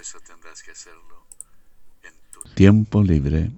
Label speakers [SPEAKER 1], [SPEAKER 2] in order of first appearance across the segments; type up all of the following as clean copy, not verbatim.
[SPEAKER 1] eso tendrás que hacerlo en tu tiempo libre.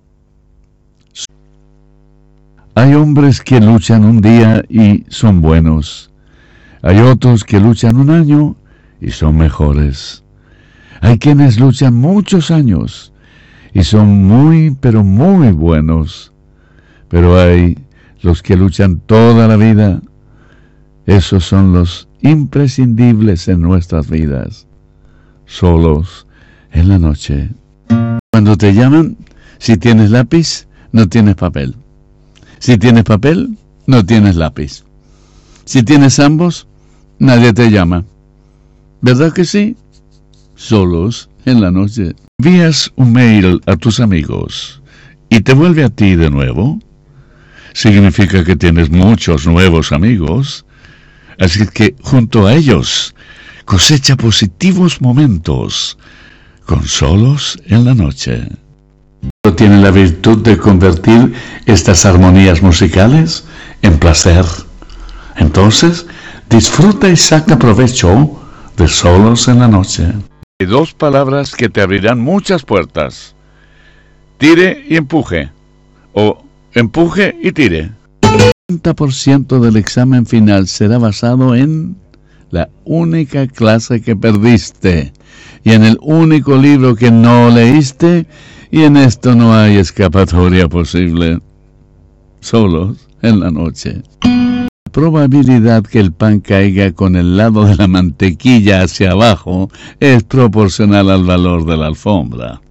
[SPEAKER 1] Hay hombres que luchan un día y son buenos. Hay otros que luchan un año y son mejores. Hay quienes luchan muchos años y son muy, pero muy buenos. Pero hay los que luchan toda la vida. Esos son los imprescindibles en nuestras vidas. Solos en la noche. Cuando te llaman, si tienes lápiz, no tienes papel. Si tienes papel, no tienes lápiz. Si tienes ambos, nadie te llama. ¿Verdad que sí? Solos en la noche. Envías un mail a tus amigos y te vuelve a ti de nuevo. Significa que tienes muchos nuevos amigos. Así que junto a ellos cosecha positivos momentos con Solos en la noche. Tiene la virtud de convertir estas armonías musicales en placer. Entonces, disfruta y saca provecho de Solos en la noche. Hay dos palabras que te abrirán muchas puertas: tire y empuje, o empuje y tire. El 90% del examen final será basado en la única clase que perdiste y en el único libro que no leíste, y en esto no hay escapatoria posible. Solos en la noche. La probabilidad que el pan caiga con el lado de la mantequilla hacia abajo es proporcional al valor de la alfombra.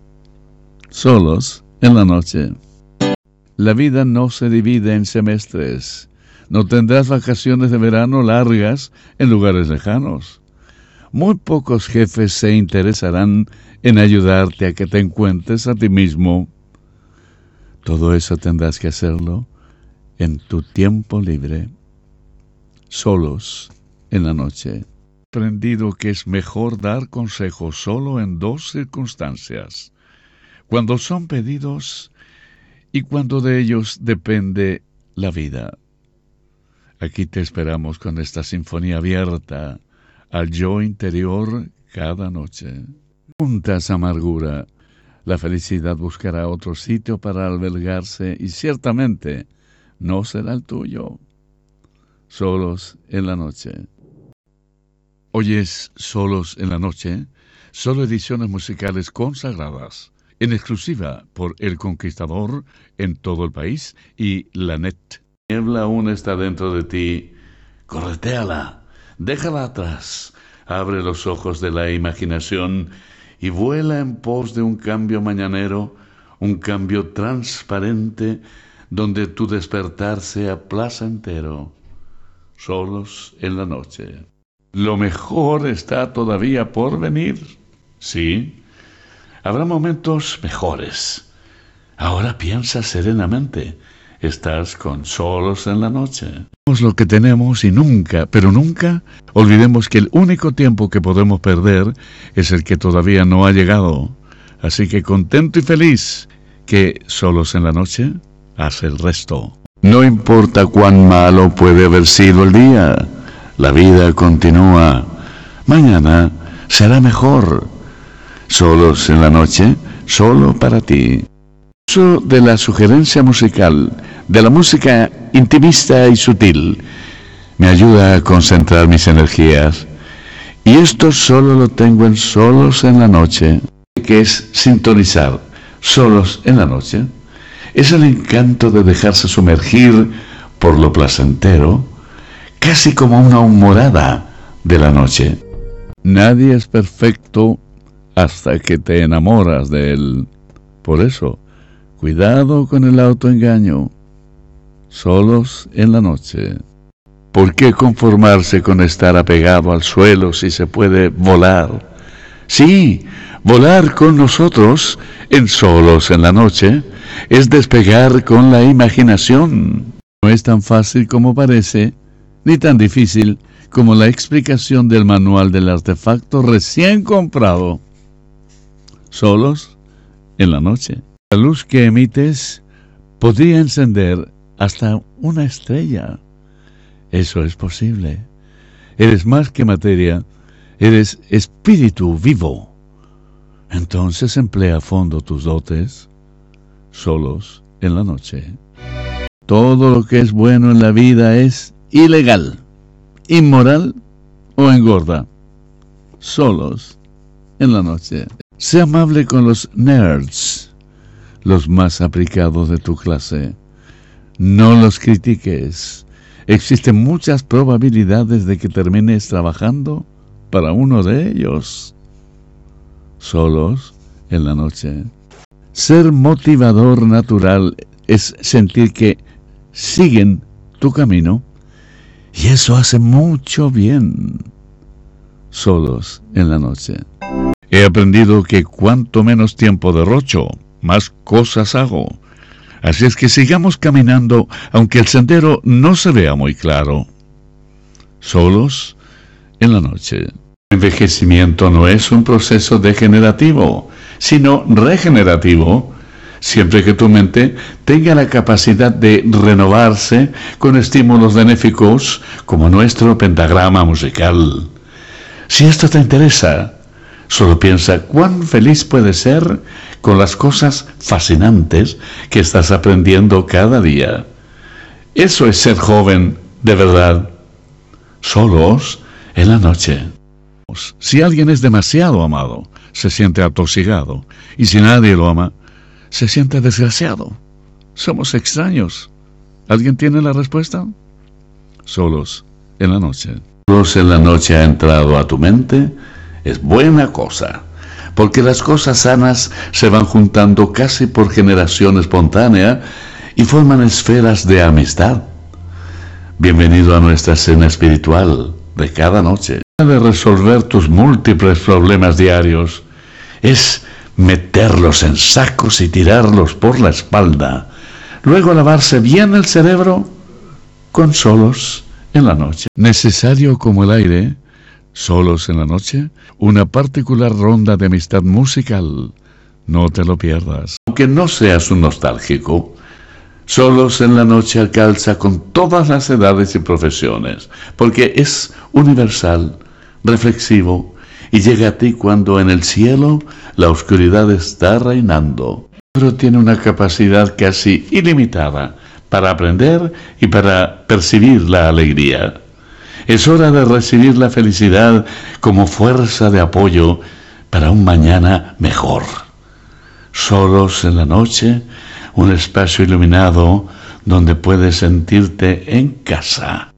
[SPEAKER 1] Solos en la noche. La vida no se divide en semestres. No tendrás vacaciones de verano largas en lugares lejanos. Muy pocos jefes se interesarán en ayudarte a que te encuentres a ti mismo. Todo eso tendrás que hacerlo en tu tiempo libre. Solos en la noche. He aprendido que es mejor dar consejos solo en dos circunstancias: cuando son pedidos y cuando de ellos depende la vida. Aquí te esperamos con esta sinfonía abierta al yo interior cada noche. Juntas amargura, la felicidad buscará otro sitio para albergarse y ciertamente no será el tuyo. Solos en la noche. Oyes Solos en la noche, solo ediciones musicales consagradas, en exclusiva por El Conquistador en todo el país y la net. La niebla aún está dentro de ti. Corretéala, déjala atrás, abre los ojos de la imaginación y vuela en pos de un cambio mañanero, un cambio transparente donde tu despertar sea placentero. Solos en la noche. Lo mejor está todavía por venir. Sí, habrá momentos mejores. Ahora piensa serenamente. Estás con Solos en la noche. Tenemos lo que tenemos y nunca, pero nunca, olvidemos que el único tiempo que podemos perder es el que todavía no ha llegado. Así que contento y feliz que Solos en la noche hace el resto. No importa cuán malo puede haber sido el día, la vida continúa. Mañana será mejor. Solos en la noche, solo para ti. El uso de la sugerencia musical, de la música intimista y sutil, me ayuda a concentrar mis energías. Y esto solo lo tengo en Solos en la noche, que es sintonizar Solos en la noche. Es el encanto de dejarse sumergir por lo placentero, casi como una humorada de la noche. Nadie es perfecto hasta que te enamoras de él. Por eso, cuidado con el autoengaño. Solos en la noche. ¿Por qué conformarse con estar apegado al suelo si se puede volar? Sí, volar con nosotros en Solos en la noche es despegar con la imaginación. No es tan fácil como parece, ni tan difícil como la explicación del manual del artefacto recién comprado. Solos en la noche. La luz que emites podría encender hasta una estrella. Eso es posible. Eres más que materia, eres espíritu vivo. Entonces emplea a fondo tus dotes, solos en la noche. Todo lo que es bueno en la vida es ilegal, inmoral o engorda. Solos en la noche. Sé amable con los nerds, los más aplicados de tu clase. No los critiques. Existen muchas probabilidades de que termines trabajando para uno de ellos. Solos en la noche. Ser motivador natural es sentir que siguen tu camino y eso hace mucho bien. Solos en la noche. He aprendido que cuanto menos tiempo derrocho, más cosas hago. Así es que sigamos caminando, aunque el sendero no se vea muy claro. Solos en la noche. El envejecimiento no es un proceso degenerativo, sino regenerativo, siempre que tu mente tenga la capacidad de renovarse con estímulos benéficos como nuestro pentagrama musical. Si esto te interesa, solo piensa cuán feliz puedes ser con las cosas fascinantes que estás aprendiendo cada día. Eso es ser joven de verdad. Solos en la noche. Si alguien es demasiado amado, se siente atosigado. Y si nadie lo ama, se siente desgraciado. Somos extraños. ¿Alguien tiene la respuesta? Solos en la noche. Solos en la noche ha entrado a tu mente. Es buena cosa, porque las cosas sanas se van juntando casi por generación espontánea y forman esferas de amistad. Bienvenido a nuestra cena espiritual de cada noche. De resolver tus múltiples problemas diarios es meterlos en sacos y tirarlos por la espalda, luego lavarse bien el cerebro con solos en la noche. Necesario como el aire, solos en la noche, una particular ronda de amistad musical. No te lo pierdas. Aunque no seas un nostálgico, solos en la noche alcanza con todas las edades y profesiones, porque es universal, reflexivo, y llega a ti cuando en el cielo la oscuridad está reinando. Pero tiene una capacidad casi ilimitada para aprender y para percibir la alegría. Es hora de recibir la felicidad como fuerza de apoyo para un mañana mejor. Solos en la noche, un espacio iluminado donde puedes sentirte en casa.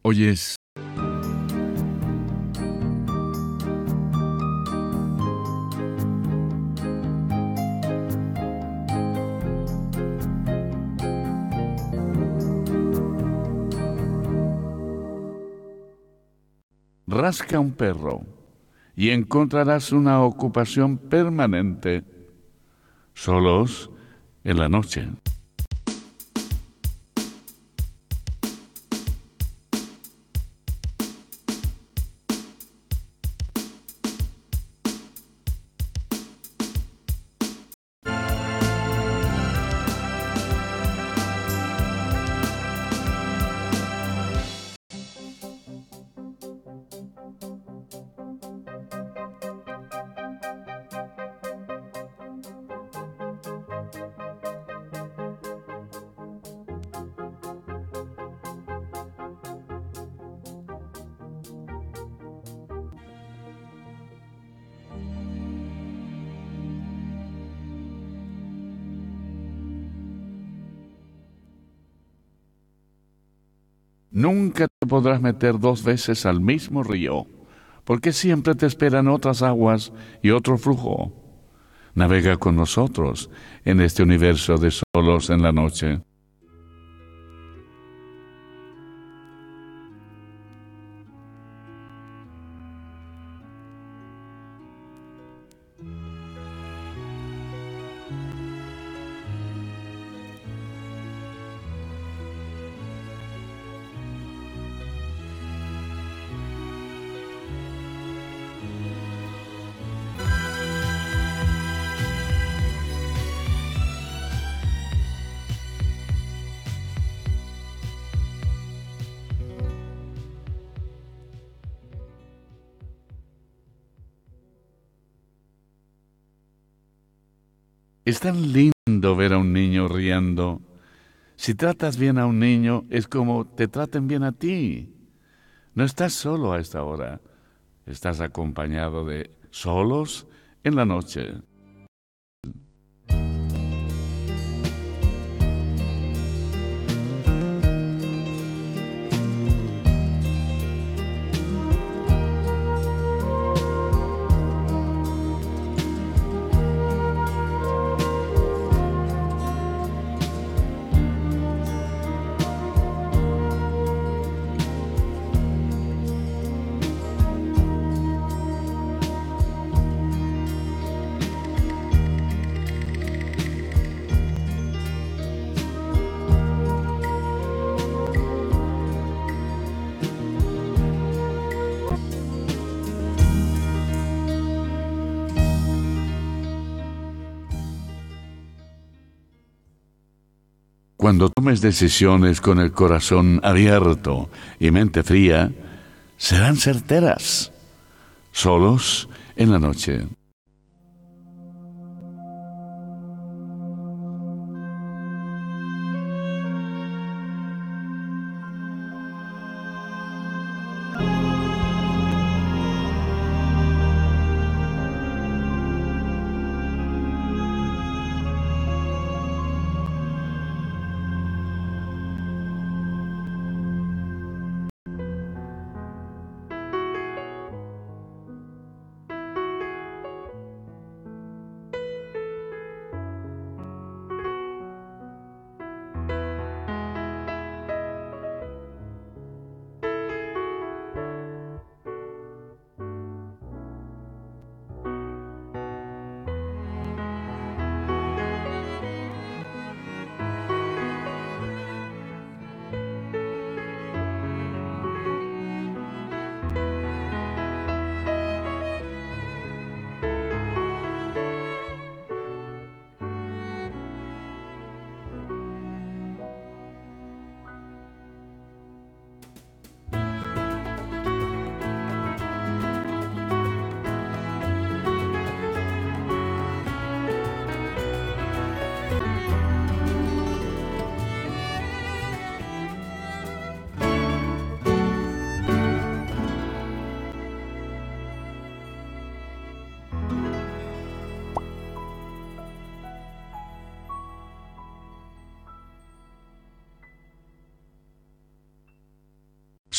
[SPEAKER 1] Oyes, rasca un perro y encontrarás una ocupación permanente, solos en la noche. Nunca te podrás meter dos veces al mismo río, porque siempre te esperan otras aguas y otro flujo. Navega con nosotros en este universo de solos en la noche. Es tan lindo ver a un niño riendo. Si tratas bien a un niño, es como te traten bien a ti. No estás solo a esta hora, estás acompañado de solos en la noche. Cuando tomes decisiones con el corazón abierto y mente fría, serán certeras, solos en la noche.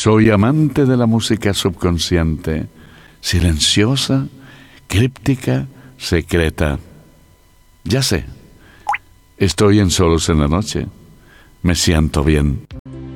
[SPEAKER 1] Soy amante de la música subconsciente, silenciosa, críptica, secreta. Ya sé, estoy en Solos en la Noche. Me siento bien.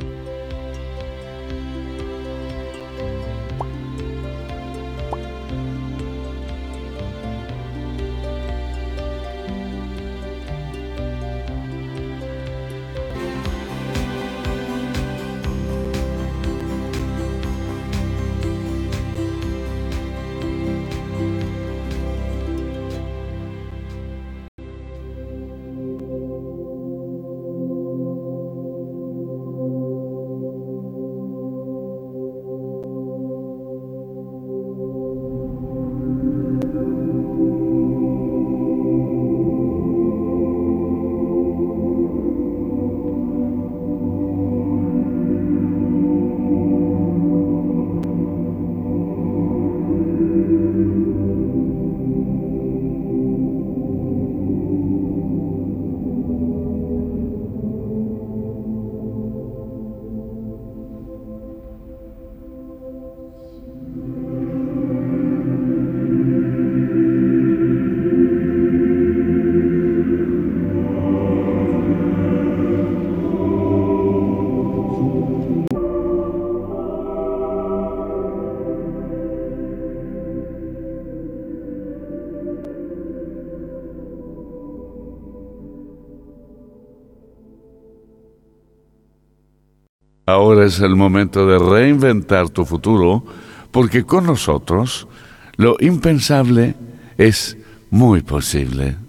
[SPEAKER 1] Ahora es el momento de reinventar tu futuro, porque con nosotros lo impensable es muy posible.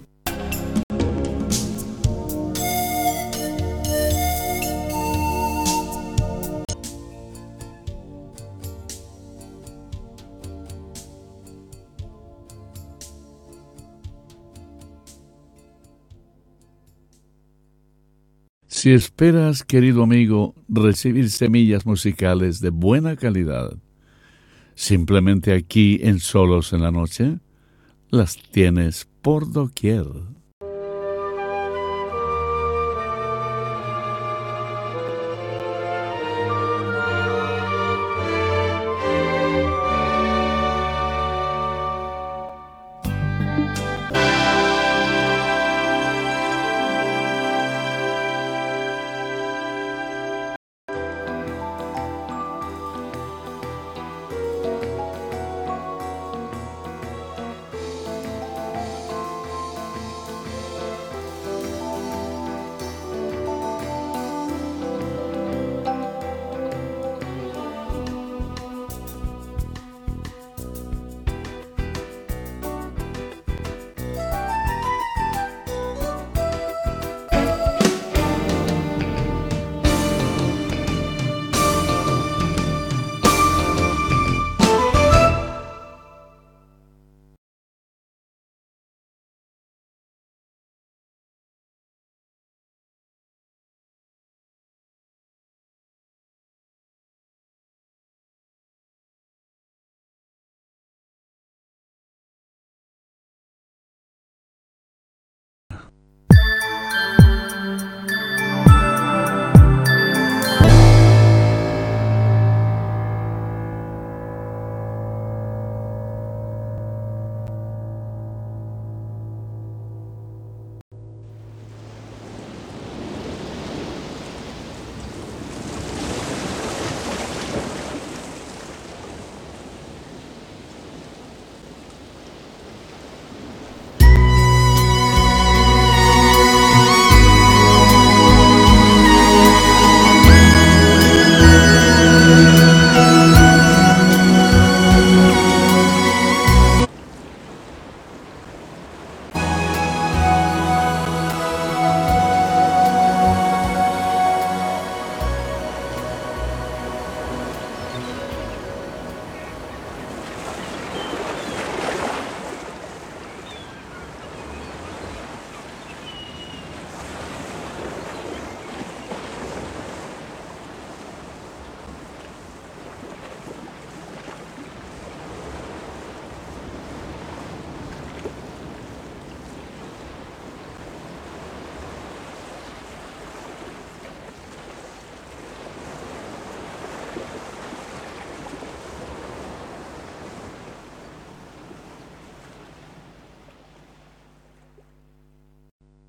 [SPEAKER 1] Si esperas, querido amigo, recibir semillas musicales de buena calidad, simplemente aquí en Solos en la Noche, las tienes por doquier.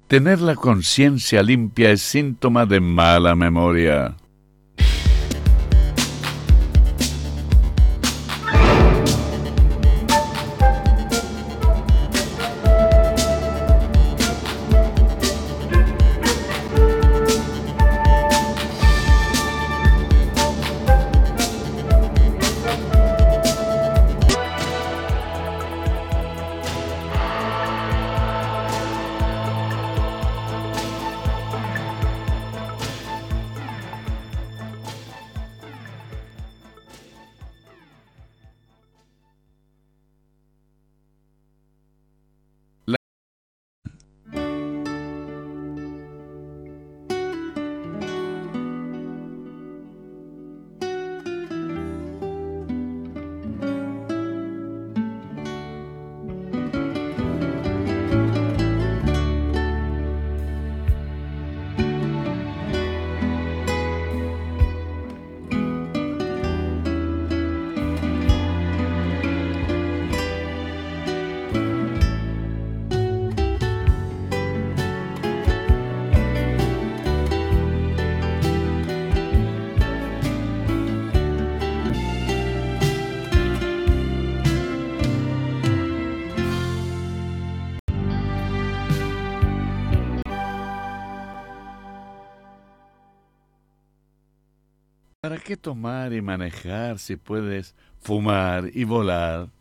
[SPEAKER 1] Tener la conciencia limpia es síntoma de mala memoria. ¿Para qué tomar y manejar si puedes fumar y volar?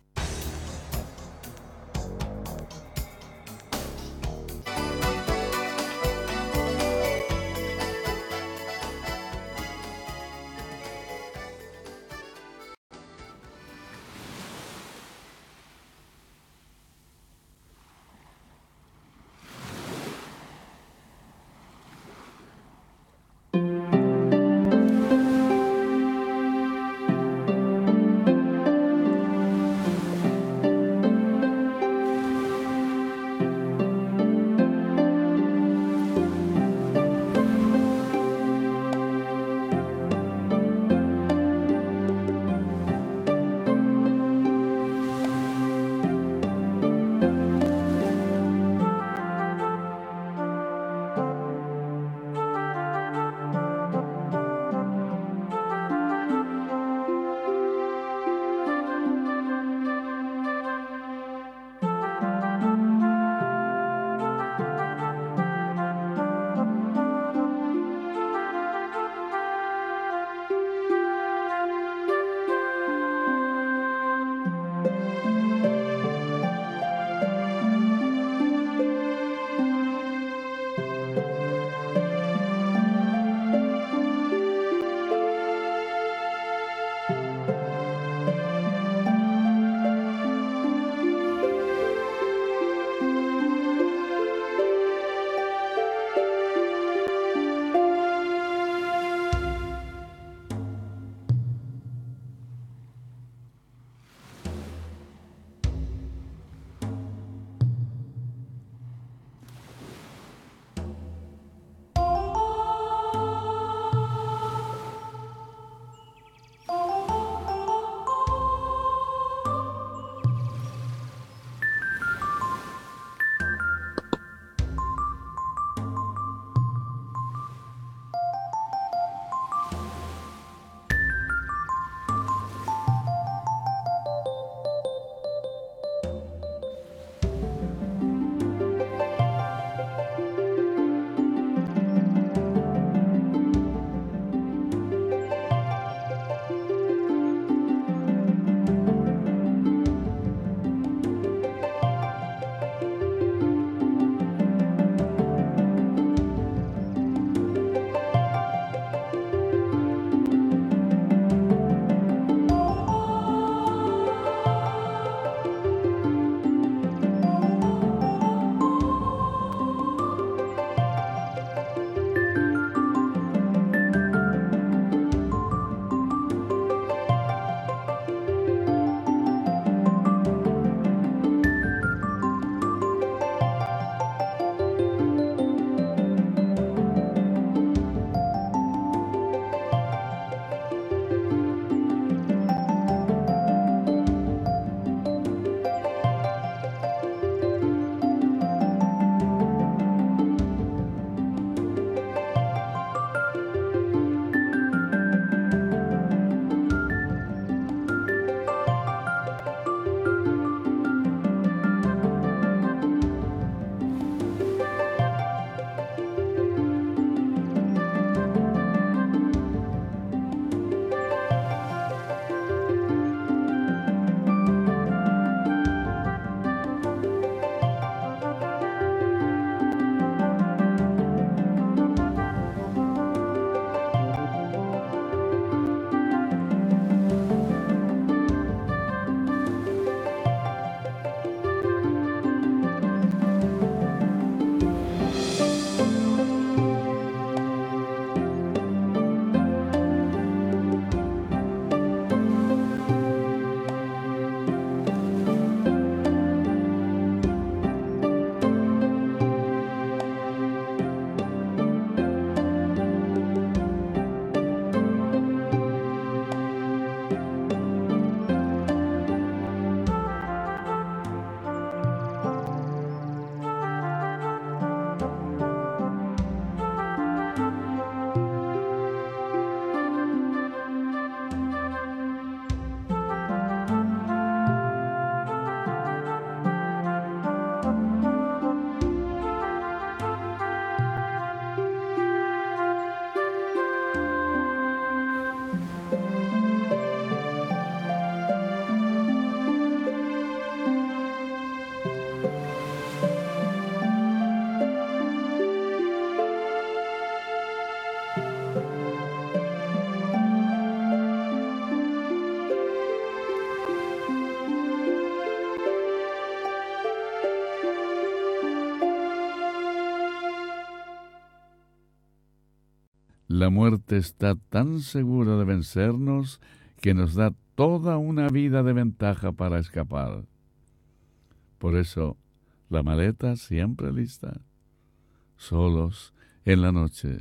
[SPEAKER 1] La muerte está tan segura de vencernos que nos da toda una vida de ventaja para escapar. Por eso, la maleta siempre lista, solos en la noche.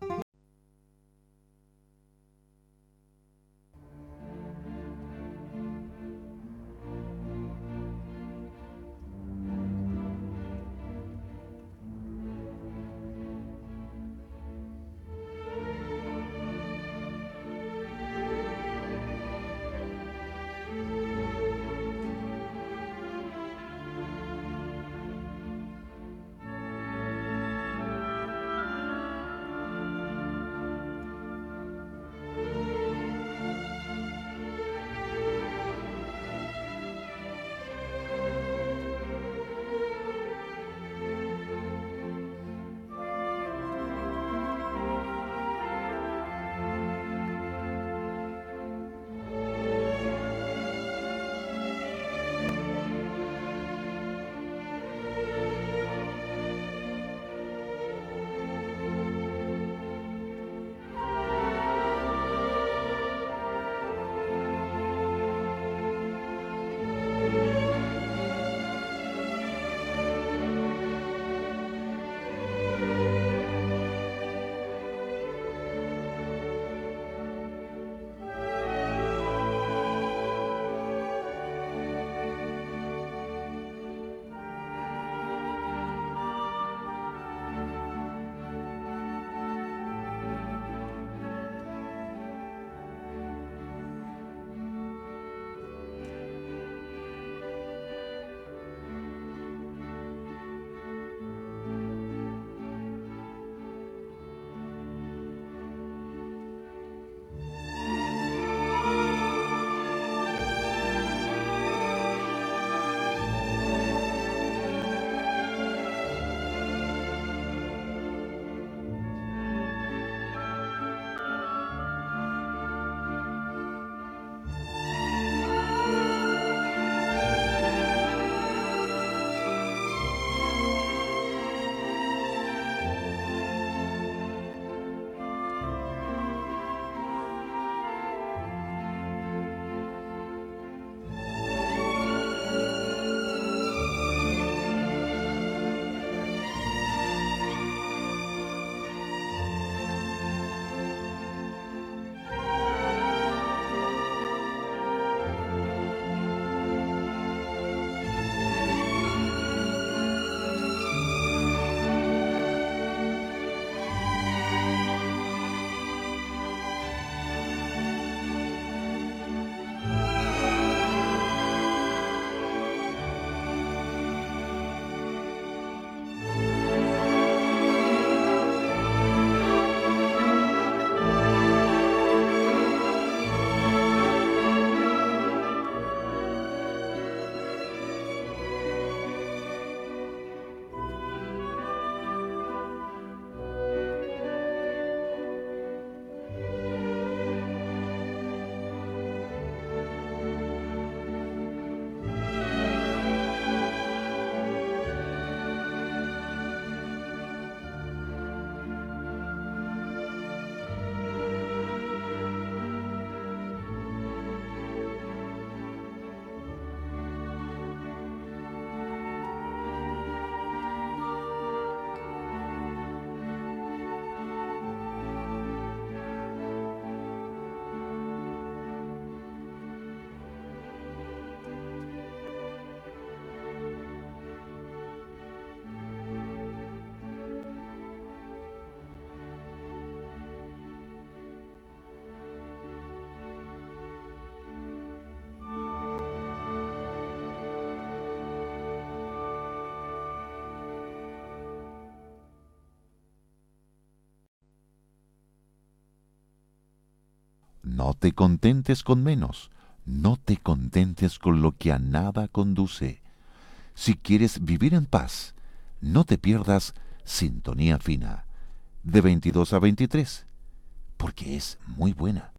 [SPEAKER 2] No te contentes con menos, no te contentes con lo que a nada conduce. Si quieres vivir en paz, no te pierdas Sintonía Fina, de 22 a 23, porque es muy buena.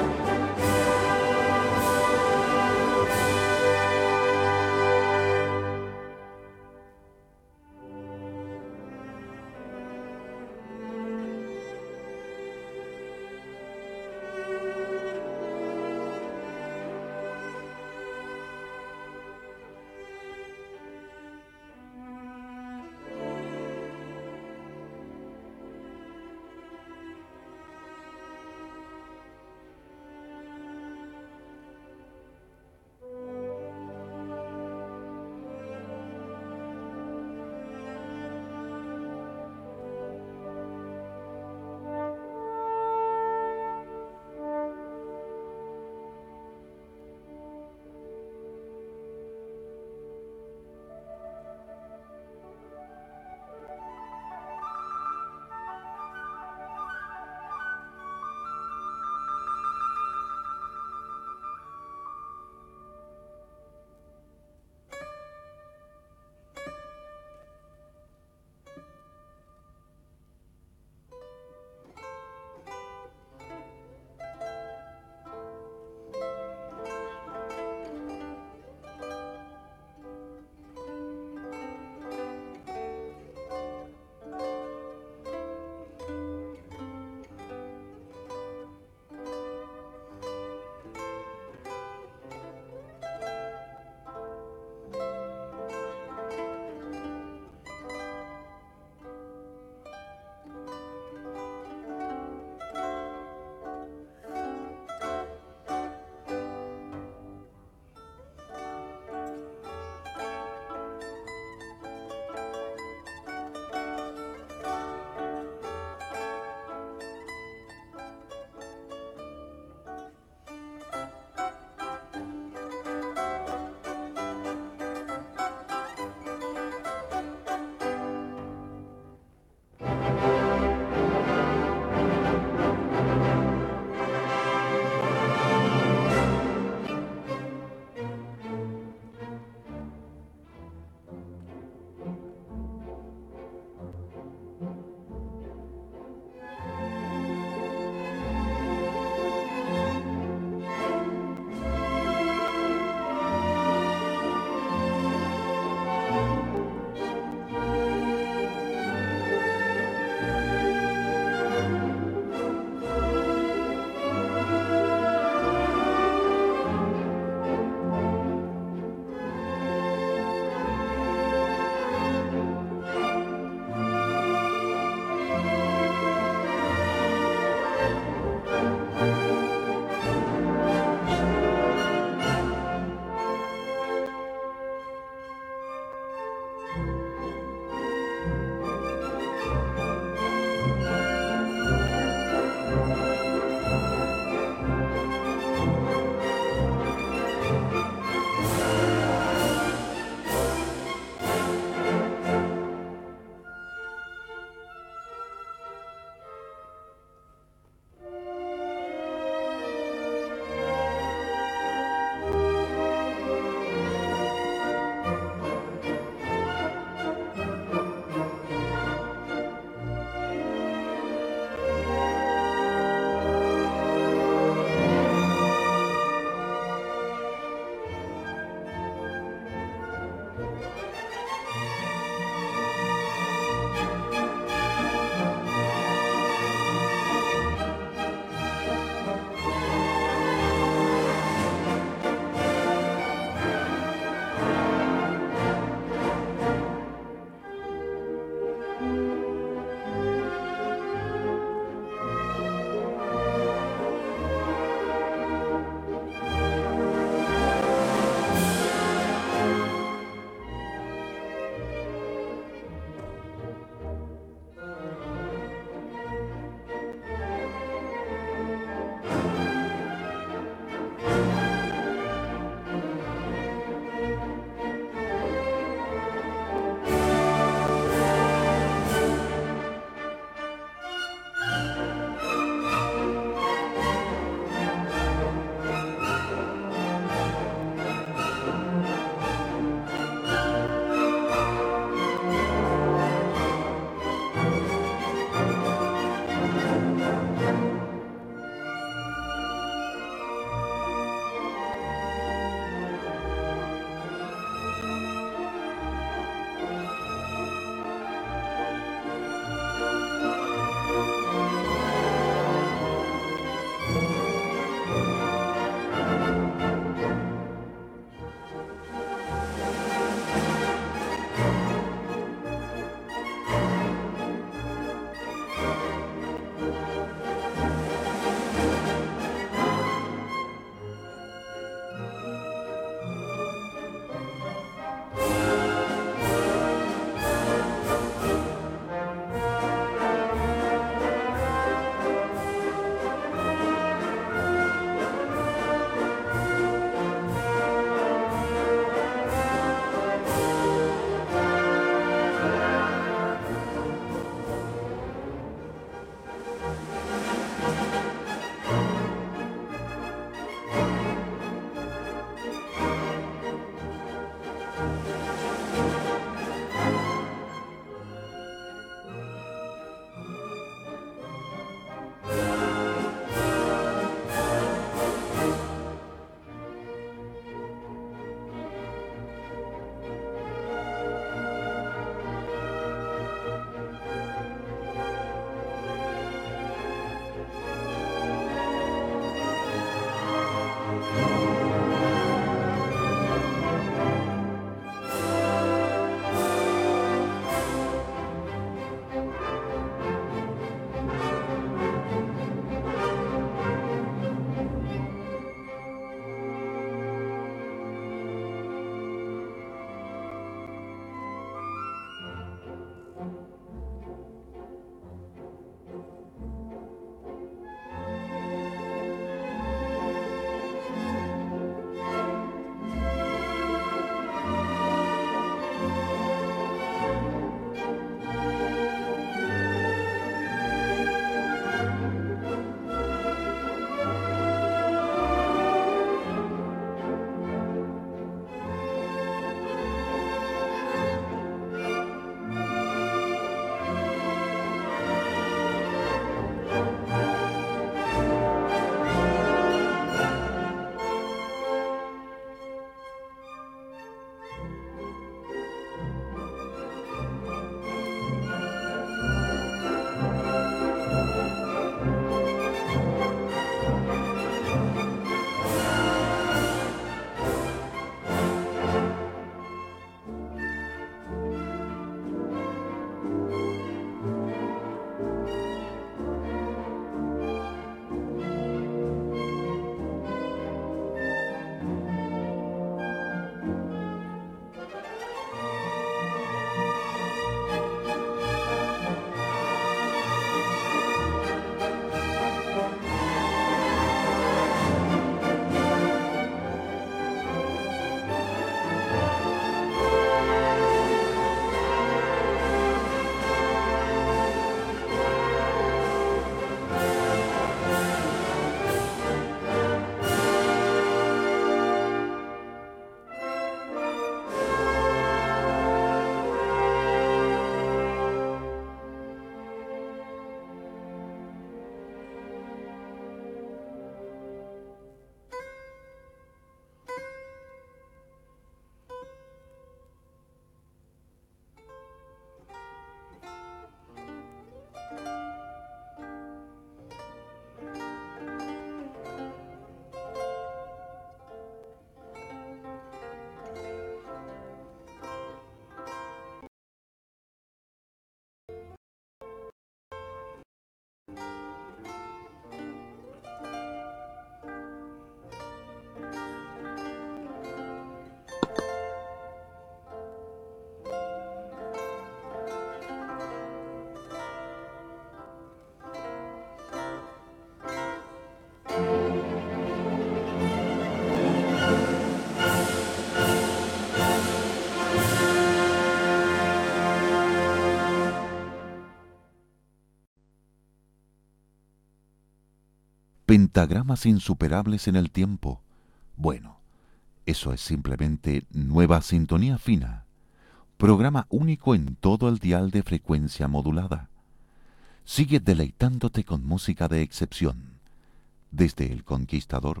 [SPEAKER 2] pentagramas insuperables en el tiempo. Bueno, eso es simplemente Nueva Sintonía Fina, programa único en todo el dial de frecuencia modulada. Sigue deleitándote con música de excepción, desde El Conquistador.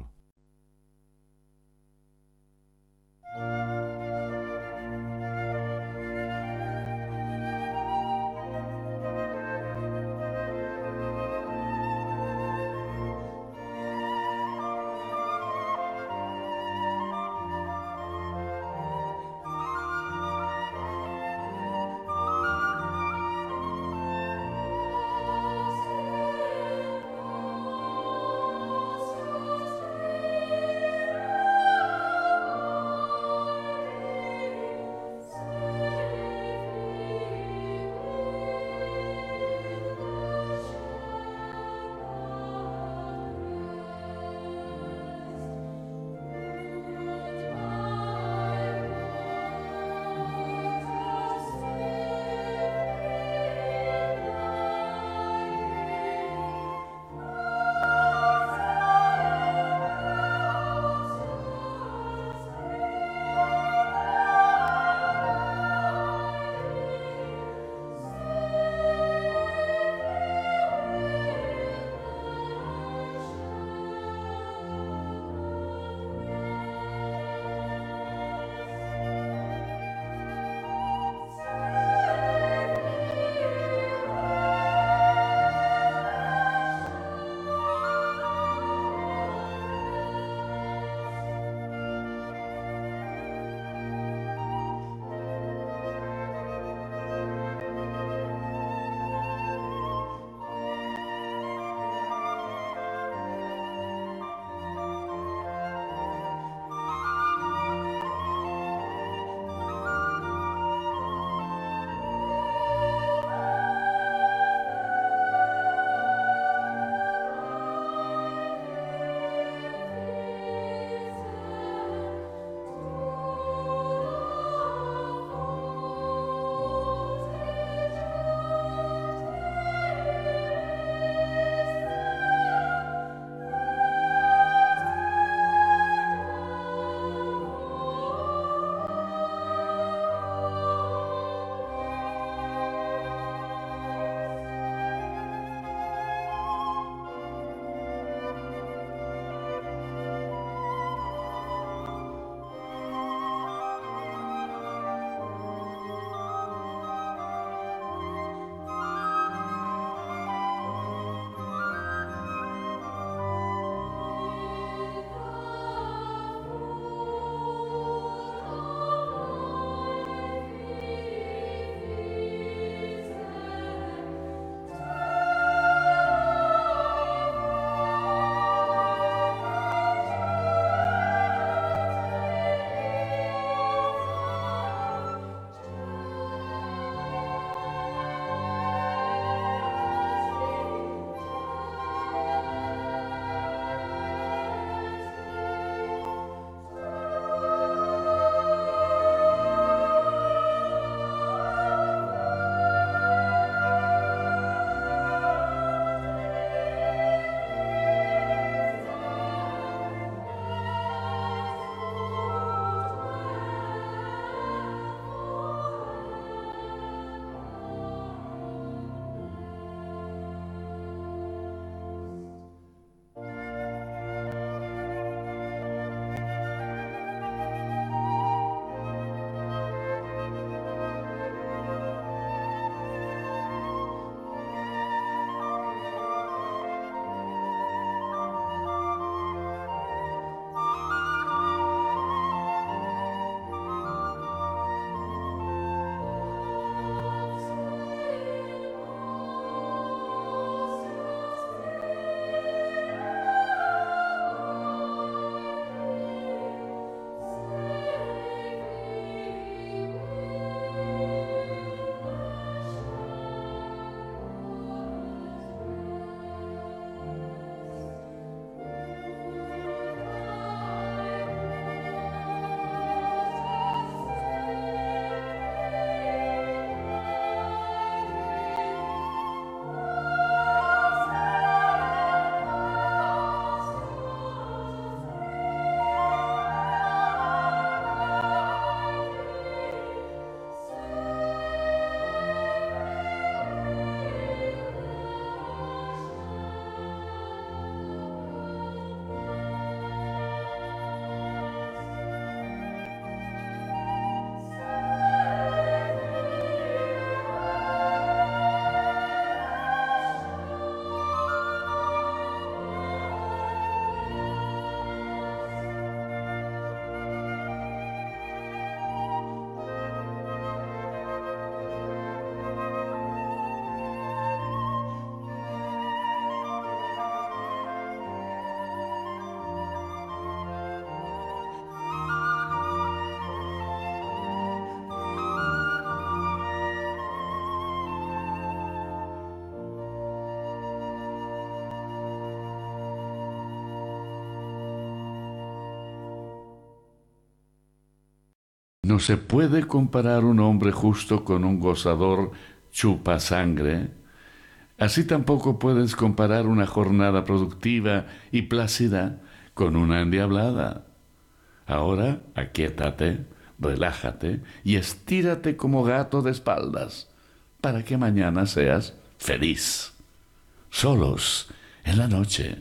[SPEAKER 1] No se puede comparar un hombre justo con un gozador chupasangre. Así tampoco puedes comparar una jornada productiva y plácida con una endiablada. Ahora, aquíétate, relájate y estírate como gato de espaldas, para que mañana seas feliz. Solos en la noche.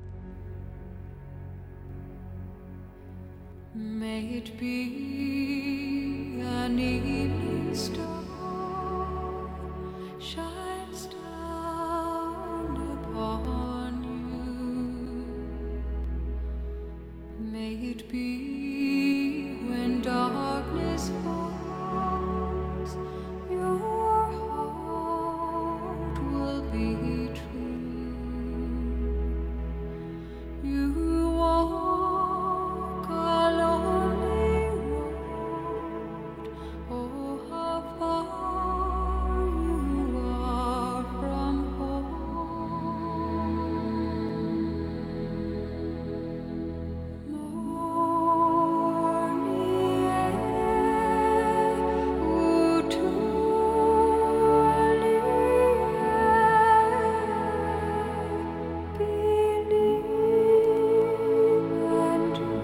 [SPEAKER 3] May it be an evening star shines down upon you. May it be when darkness falls, your heart will be true. You walk a lonely road. Oh, how far you are from home. Morning air, oh, to believe and you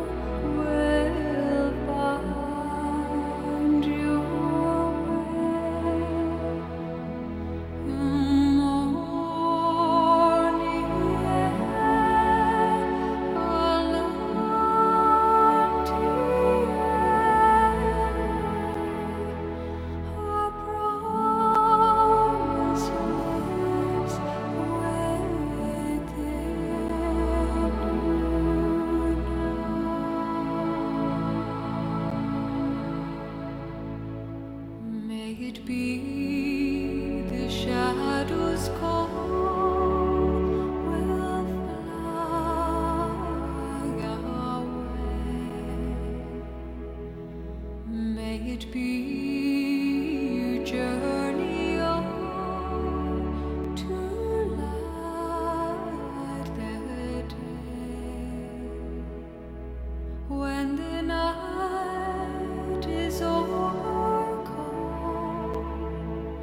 [SPEAKER 3] will find your way. Morning air, a empty our promise lives within you. May it be the shadows call will fly away. May it be you journey on to light the day. When the night is overcome,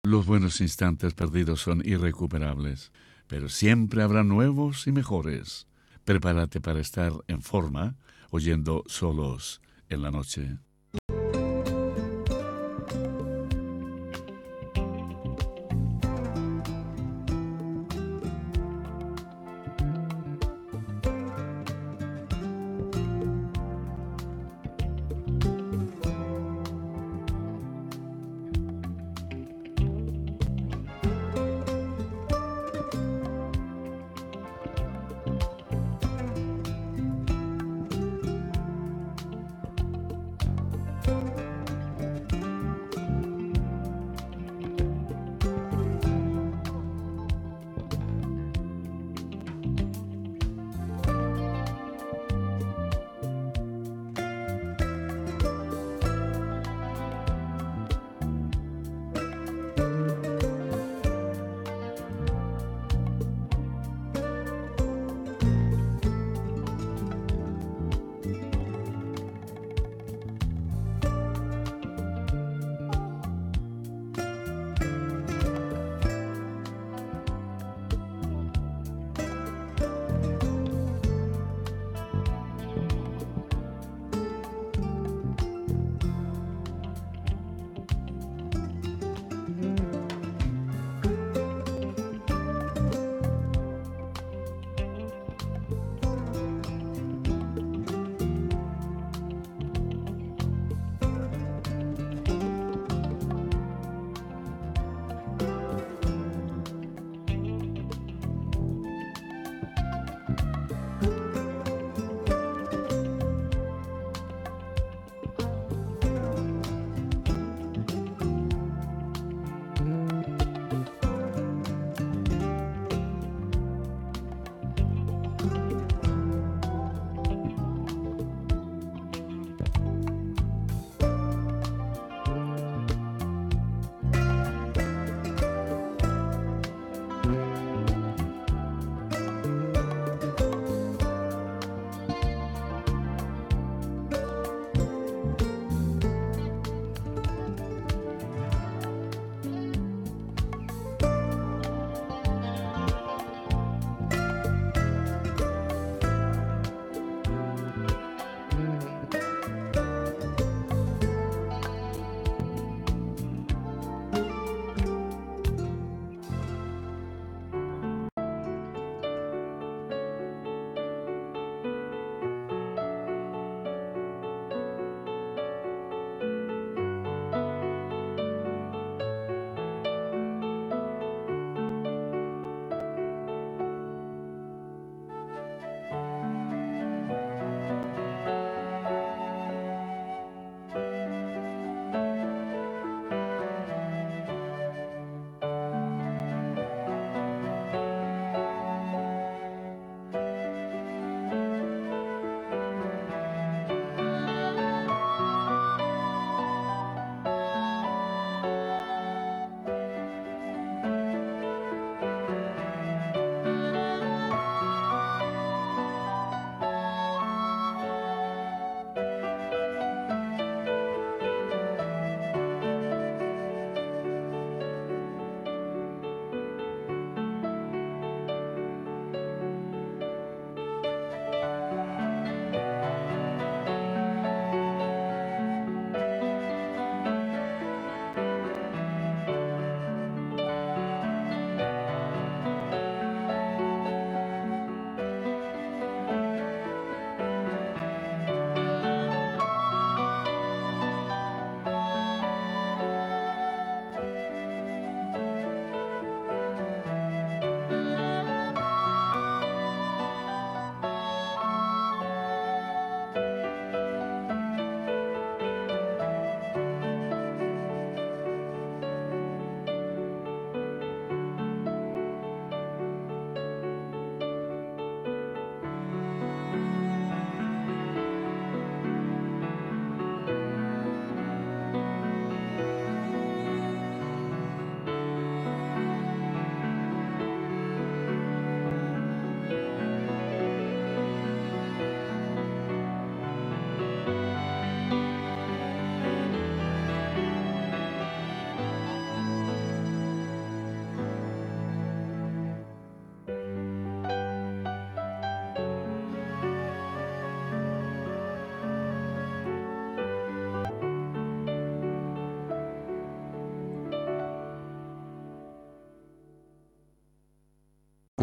[SPEAKER 1] Los buenos instantes perdidos son irrecuperables, pero siempre habrá nuevos y mejores. Prepárate para estar en forma oyendo Solos en la Noche.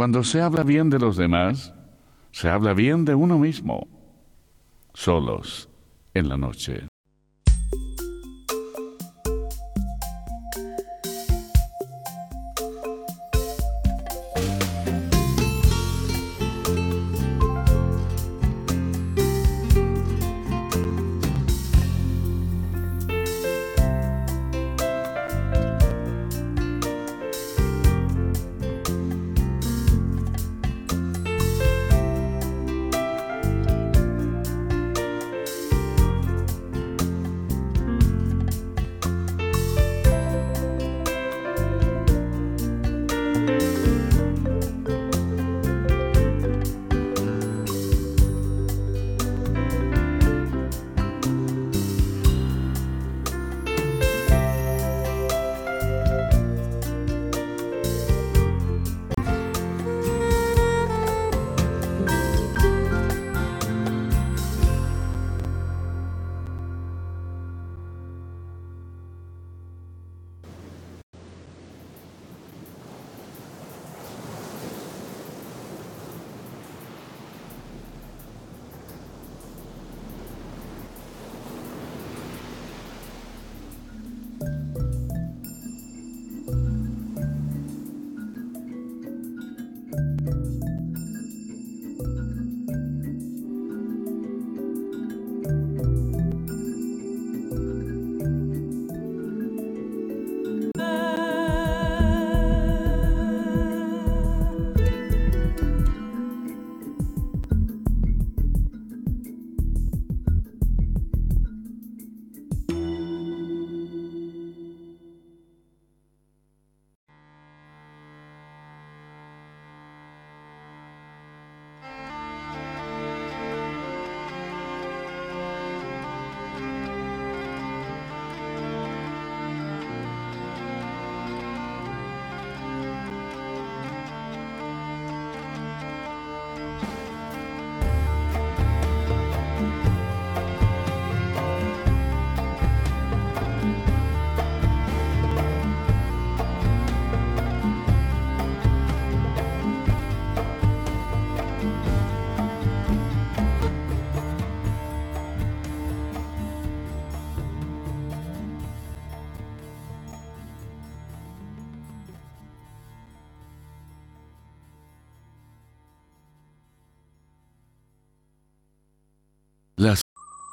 [SPEAKER 1] Cuando se habla bien de los demás, se habla bien de uno mismo. Solos en la noche. Las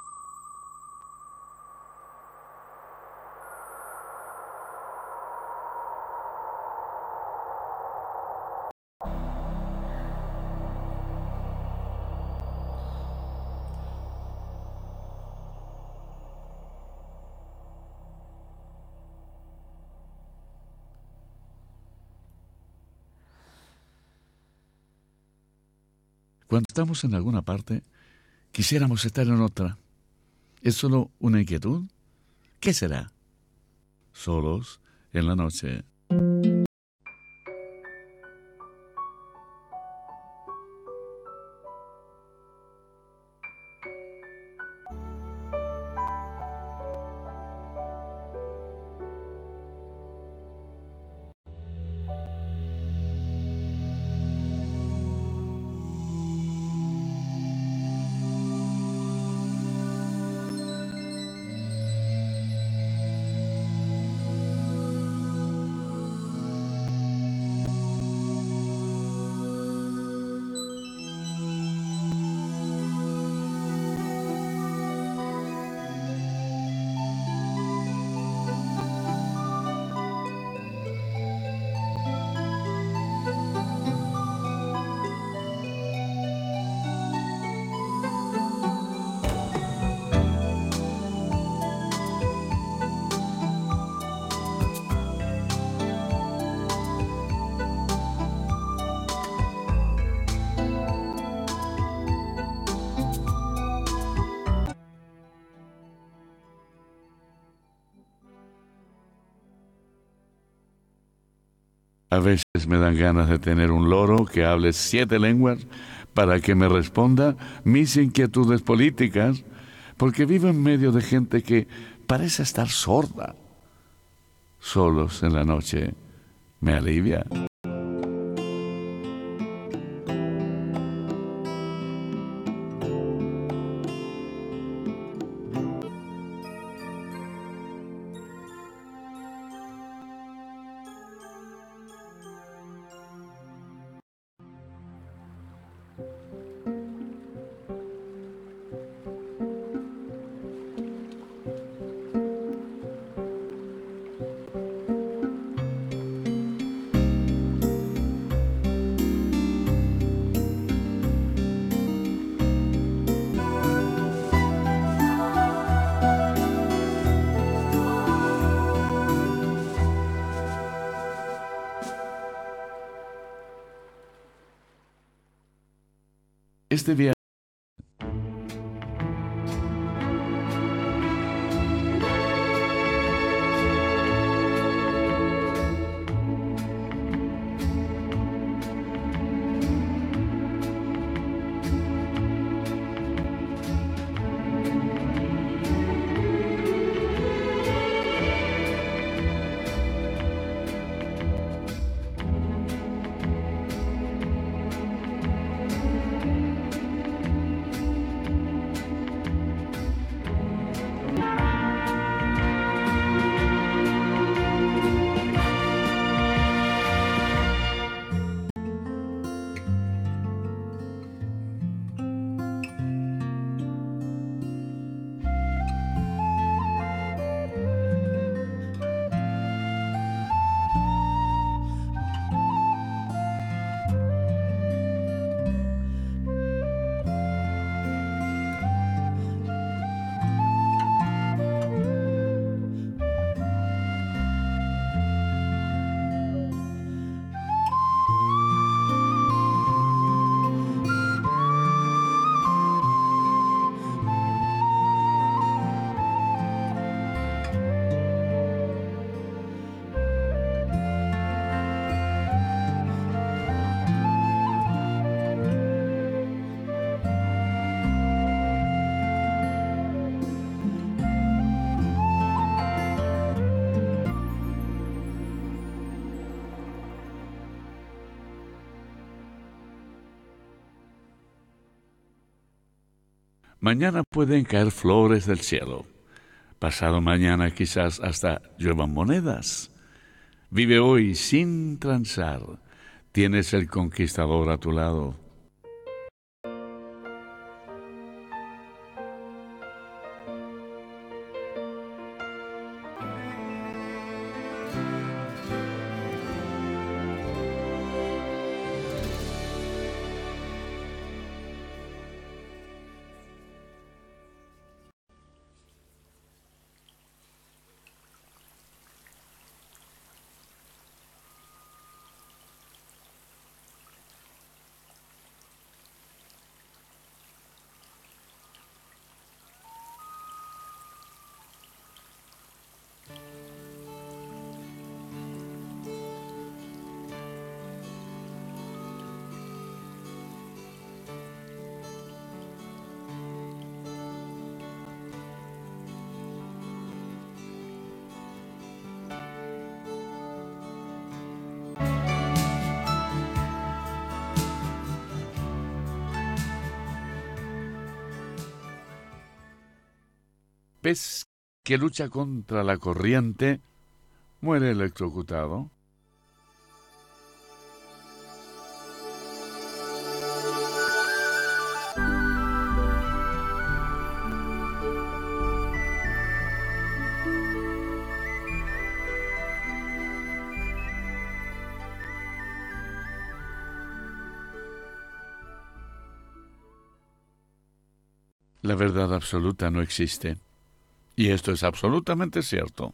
[SPEAKER 1] Cuando estamos en alguna parte, quisiéramos estar en otra. ¿Es solo una inquietud? ¿Qué será? Solos en la noche. A veces me dan ganas de tener un loro que hable 7 lenguas para que me responda mis inquietudes políticas, porque vivo en medio de gente que parece estar sorda. Solos en la noche me alivia. Este viaje mañana pueden caer flores del cielo. Pasado mañana quizás hasta lluevan monedas. Vive hoy sin transar. Tienes el conquistador a tu lado. Pez que lucha contra la corriente muere electrocutado. La verdad absoluta no existe. Y esto es absolutamente cierto.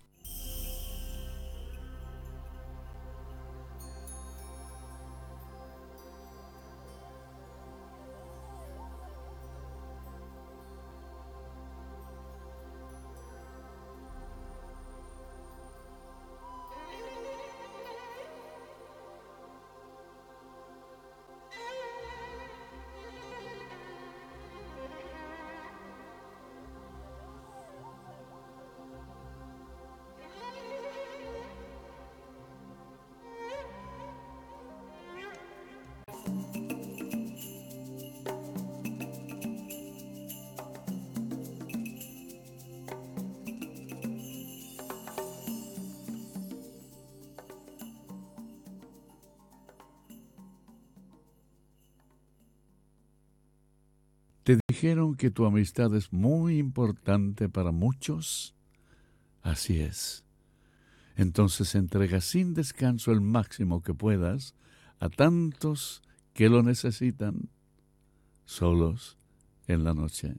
[SPEAKER 1] ¿Te dijeron que tu amistad es muy importante para muchos? Así es. Entonces entrega sin descanso el máximo que puedas a tantos que lo necesitan, solos en la noche.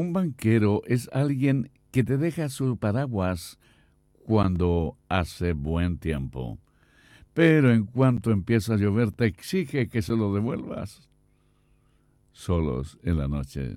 [SPEAKER 1] Un banquero es alguien que te deja su paraguas cuando hace buen tiempo, pero en cuanto empieza a llover te exige que se lo devuelvas. Solos en la noche.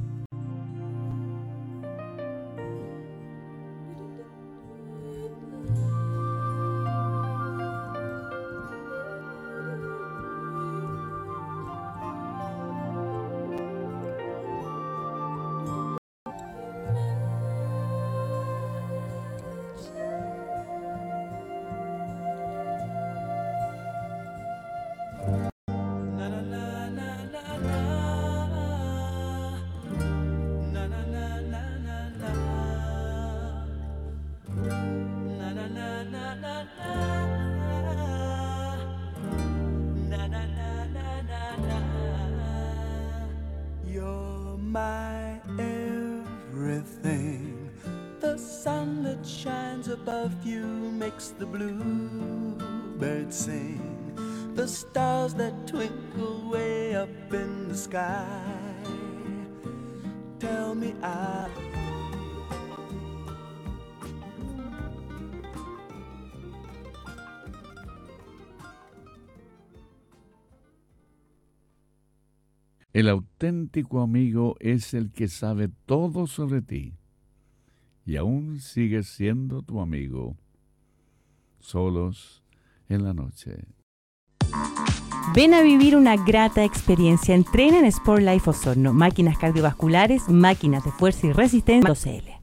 [SPEAKER 4] You're my everything. The sun that shines above you makes the bluebirds sing. The stars that twinkle way up in the sky tell me
[SPEAKER 1] El auténtico amigo es el que sabe todo sobre ti y aún sigue siendo tu amigo. Solos en la noche.
[SPEAKER 5] Ven a vivir una grata experiencia. Entrena en Sport Life Osorno. Máquinas cardiovasculares, máquinas de fuerza y resistencia. CL.